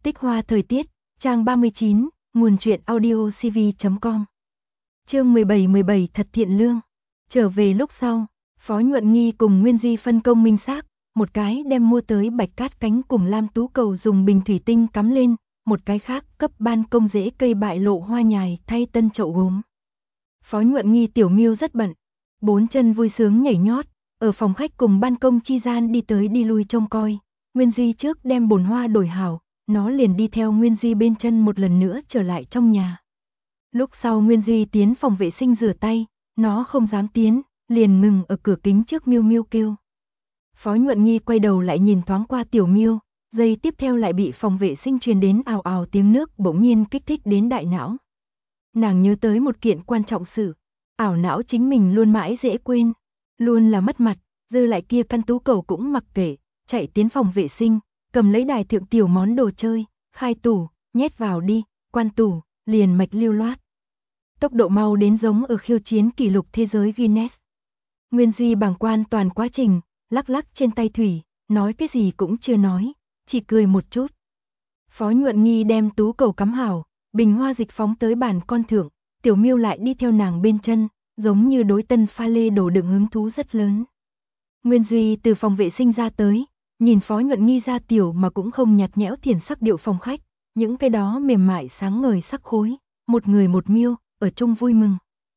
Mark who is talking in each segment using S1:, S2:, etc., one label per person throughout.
S1: Tích hoa thời tiết, trang 39, nguồn truyện audio cv.com. Chương 17 thật thiện lương. Trở về lúc sau, Phó Nhuận Nghi cùng Nguyên Duy phân công minh xác, một cái đem mua tới bạch cát cánh cùng lam tú cầu dùng bình thủy tinh cắm lên, một cái khác cấp ban công rễ cây bại lộ hoa nhài thay tân chậu gốm. Phó Nhuận Nghi tiểu miêu rất bận, bốn chân vui sướng nhảy nhót, ở phòng khách cùng ban công chi gian đi tới đi lui trông coi. Nguyên Duy trước đem bồn hoa đổi hảo, nó liền đi theo Nguyên Duy bên chân một lần nữa trở lại trong nhà. Lúc sau Nguyên Duy tiến phòng vệ sinh rửa tay, nó không dám tiến, liền ngừng ở cửa kính trước miêu miêu kêu. Phó Nhuận Nghi quay đầu lại nhìn thoáng qua tiểu miêu, giây tiếp theo lại bị phòng vệ sinh truyền đến ào ào tiếng nước bỗng nhiên kích thích đến đại não. Nàng nhớ tới một kiện quan trọng sự, ảo não chính mình luôn mãi dễ quên, luôn là mất mặt, dư lại kia căn tú cầu cũng mặc kệ, chạy tiến phòng vệ sinh, cầm lấy đài thượng tiểu món đồ chơi, khai tủ, nhét vào đi, quan tủ, liền mạch lưu loát. Tốc độ mau đến giống ở khiêu chiến kỷ lục thế giới Guinness. Nguyên Duy bàng quan toàn quá trình, lắc lắc trên tay thủy, nói cái gì cũng chưa nói, chỉ cười một chút. Phó Nhuận Nghi đem tú cầu cắm hảo, bình hoa dịch phóng tới bàn con thượng, tiểu miêu lại đi theo nàng bên chân, giống như đối tân pha lê đồ đựng hứng thú rất lớn. Nguyên Duy từ phòng vệ sinh ra tới, nhìn Phó Nhuận Nghi ra tiểu mà cũng không nhạt nhẽo thiền sắc điệu phòng khách, những cái đó mềm mại sáng ngời sắc khối, một người một miêu, ở chung vui mừng.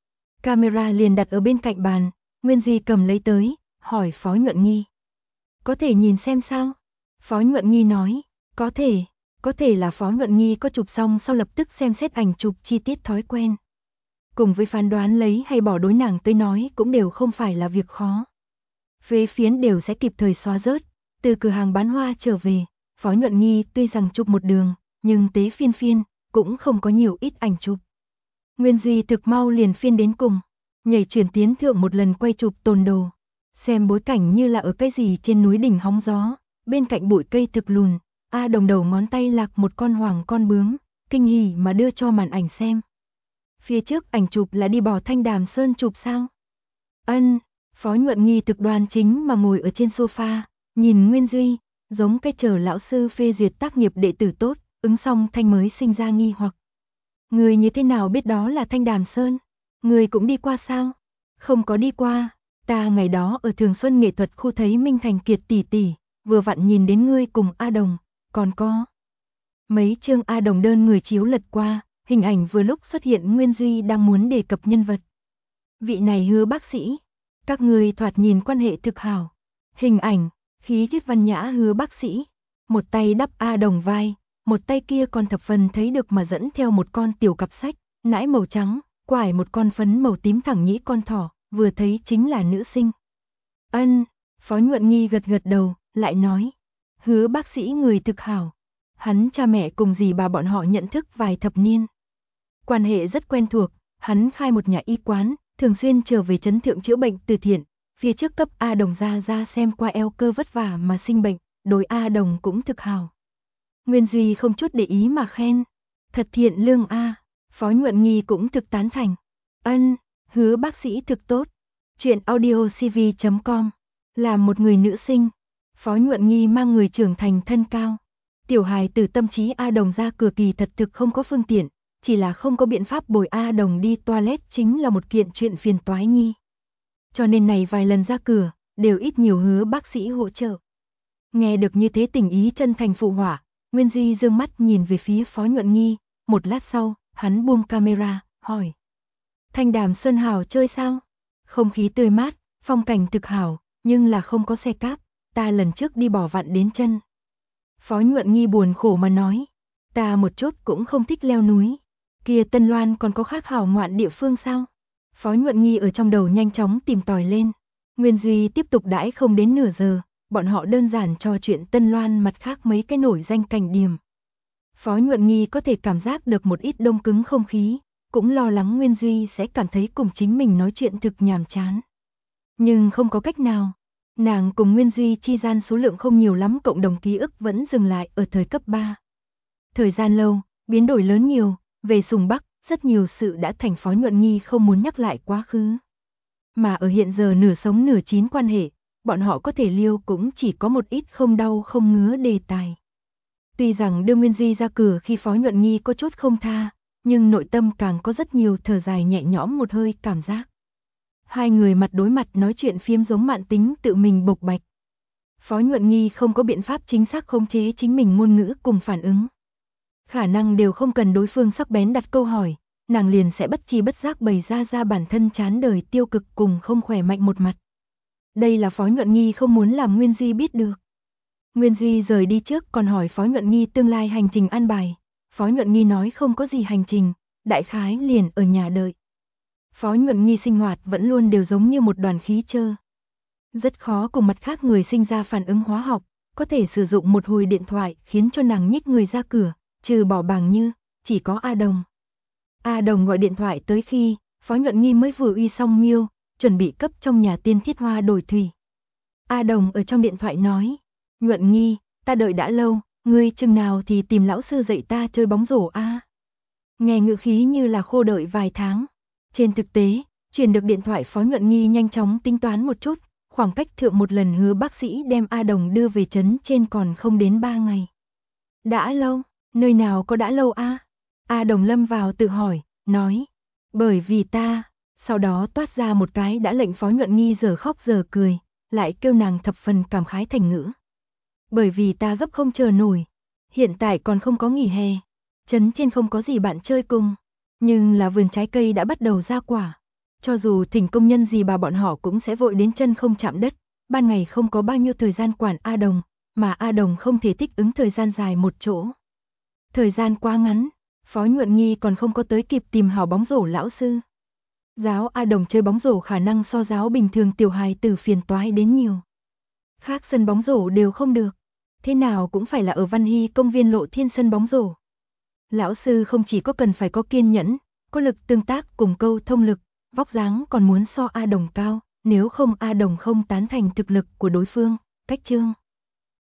S1: Camera liền đặt ở bên cạnh bàn, Nguyên Duy cầm lấy tới, hỏi Phó Nhuận Nghi. Có thể nhìn xem sao? Phó Nhuận Nghi nói, có thể là Phó Nhuận Nghi có chụp xong sau lập tức xem xét ảnh chụp chi tiết thói quen. Cùng với phán đoán lấy hay bỏ đối nàng tới nói cũng đều không phải là việc khó. Phế phiến đều sẽ kịp thời xóa rớt, từ cửa hàng bán hoa trở về, Phó Nhuận Nghi tuy rằng chụp một đường, nhưng tế phiên cũng không có nhiều ít ảnh chụp. Nguyên Duy thực mau liền phiên đến cùng, nhảy chuyển tiến thượng một lần quay chụp tồn đồ, xem bối cảnh như là ở cái gì trên núi đỉnh hóng gió, bên cạnh bụi cây thực lùn, A Đồng đầu ngón tay lạc một con hoàng con bướm, kinh hỉ mà đưa cho màn ảnh xem. Phía trước ảnh chụp là đi bò Thanh Đàm Sơn chụp sao? Ân, Phó Nhuận Nghi thực đoan chính mà ngồi ở trên sofa, nhìn Nguyên Duy, giống cái chờ lão sư phê duyệt tác nghiệp đệ tử tốt, ứng xong thanh mới sinh ra nghi hoặc. Người như thế nào biết đó là Thanh Đàm Sơn? Người cũng đi qua sao? Không có đi qua, ta ngày đó ở Thường Xuân nghệ thuật khu thấy Minh Thành Kiệt tỷ tỷ, vừa vặn nhìn đến ngươi cùng A Đồng, còn có mấy chương A Đồng đơn người chiếu lật qua, hình ảnh vừa lúc xuất hiện Nguyên Duy đang muốn đề cập nhân vật. Vị này Hứa bác sĩ, các người thoạt nhìn quan hệ thực hảo. Hình ảnh, khí chất văn nhã Hứa bác sĩ, một tay đắp A Đồng vai, một tay kia còn thập phần thấy được mà dẫn theo một con tiểu cặp sách, nãi màu trắng, quải một con phấn màu tím thẳng nhĩ con thỏ, vừa thấy chính là nữ sinh. Ân, Phó Nhuận Nghi gật gật đầu, lại nói, Hứa bác sĩ người thực hảo. Hắn cha mẹ cùng dì bà bọn họ nhận thức vài thập niên. Quan hệ rất quen thuộc, hắn khai một nhà y quán, thường xuyên trở về trấn thượng chữa bệnh từ thiện, phía trước cấp A Đồng ra xem qua eo cơ vất vả mà sinh bệnh, đối A Đồng cũng thực hảo. Nguyên Duy không chút để ý mà khen, thật thiện lương a. Phó Nhuận Nghi cũng thực tán thành. Ân, Hứa bác sĩ thực tốt. Chuyện audio cv.com. Là một người nữ sinh, Phó Nhuận Nghi mang người trưởng thành thân cao. Tiểu hài từ tâm trí A Đồng ra cửa kỳ thật thực không có phương tiện, chỉ là không có biện pháp bồi A Đồng đi toilet chính là một kiện chuyện phiền toái nhi. Cho nên này vài lần ra cửa, đều ít nhiều Hứa bác sĩ hỗ trợ. Nghe được như thế tình ý chân thành phụ họa, Nguyên Duy dương mắt nhìn về phía Phó Nhuận Nghi, một lát sau, hắn buông camera, hỏi. Thanh Đàm Sơn hảo chơi sao? Không khí tươi mát, phong cảnh thực hảo, nhưng là không có xe cáp, ta lần trước đi bỏ vặn đến chân. Phó Nhuận Nghi buồn khổ mà nói, ta một chút cũng không thích leo núi. Kia Tân Loan còn có khác hảo ngoạn địa phương sao? Phó Nhuận Nghi ở trong đầu nhanh chóng tìm tòi lên. Nguyên Duy tiếp tục đãi không đến nửa giờ, bọn họ đơn giản trò chuyện Tân Loan mặt khác mấy cái nổi danh cảnh điểm. Phó Nhuận Nghi có thể cảm giác được một ít đông cứng không khí, cũng lo lắng Nguyên Duy sẽ cảm thấy cùng chính mình nói chuyện thực nhàm chán. Nhưng không có cách nào. Nàng cùng Nguyên Duy chi gian số lượng không nhiều lắm, cộng đồng ký ức vẫn dừng lại ở thời cấp 3. Thời gian lâu, biến đổi lớn nhiều, về Sùng Bắc, rất nhiều sự đã thành Phó Nhuận Nghi không muốn nhắc lại quá khứ. Mà ở hiện giờ nửa sống nửa chín quan hệ, bọn họ có thể liêu cũng chỉ có một ít không đau không ngứa đề tài. Tuy rằng đưa Nguyên Duy ra cửa khi Phó Nhuận Nghi có chút không tha, nhưng nội tâm càng có rất nhiều thở dài nhẹ nhõm một hơi cảm giác. Hai người mặt đối mặt nói chuyện phiếm giống mạn tính tự mình bộc bạch. Phó Nhuận Nghi không có biện pháp chính xác khống chế chính mình ngôn ngữ cùng phản ứng. Khả năng đều không cần đối phương sắc bén đặt câu hỏi, nàng liền sẽ bất chi bất giác bày ra bản thân chán đời tiêu cực cùng không khỏe mạnh một mặt. Đây là Phó Nhuận Nghi không muốn làm Nguyên Duy biết được. Nguyên Duy rời đi trước còn hỏi Phó Nhuận Nghi tương lai hành trình an bài. Phó Nhuận Nghi nói không có gì hành trình, đại khái liền ở nhà đợi. Phó Nhuận Nghi sinh hoạt vẫn luôn đều giống như một đoàn khí trơ. Rất khó cùng mặt khác người sinh ra phản ứng hóa học, có thể sử dụng một hồi điện thoại khiến cho nàng nhích người ra cửa, trừ bỏ Bàng Như, chỉ có A Đồng. A Đồng gọi điện thoại tới khi, Phó Nhuận Nghi mới vừa uy xong miêu, chuẩn bị cấp trong nhà Tiên Thiết Hoa đổi thủy. A Đồng ở trong điện thoại nói, Nhuận Nghi, ta đợi đã lâu, ngươi chừng nào thì tìm lão sư dạy ta chơi bóng rổ a? Nghe ngữ khí như là khô đợi vài tháng. Trên thực tế, truyền được điện thoại Phó Nhuận Nghi nhanh chóng tính toán một chút, khoảng cách thượng một lần hứa bác sĩ đem A Đồng đưa về trấn trên còn không đến 3 ngày. Đã lâu, nơi nào có đã lâu a? A Đồng lâm vào tự hỏi, nói, bởi vì ta, sau đó toát ra một cái đã lệnh Phó Nhuận Nghi giờ khóc giờ cười, lại kêu nàng thập phần cảm khái thành ngữ. Bởi vì ta gấp không chờ nổi, hiện tại còn không có nghỉ hè, trấn trên không có gì bạn chơi cùng, nhưng là vườn trái cây đã bắt đầu ra quả. Cho dù thỉnh công nhân gì bà bọn họ cũng sẽ vội đến chân không chạm đất, ban ngày không có bao nhiêu thời gian quản A Đồng, mà A Đồng không thể thích ứng thời gian dài một chỗ. Thời gian quá ngắn, Phó Nhuận Nghi còn không có tới kịp tìm hảo bóng rổ lão sư. Giáo A Đồng chơi bóng rổ khả năng so giáo bình thường tiểu hài tử phiền toái đến nhiều. Khác sân bóng rổ đều không được, thế nào cũng phải là ở Văn Hy công viên Lộ Thiên sân bóng rổ. Lão sư không chỉ có cần phải có kiên nhẫn, có lực tương tác cùng câu thông lực, vóc dáng còn muốn so A Đồng cao, nếu không A Đồng không tán thành thực lực của đối phương, cách chương.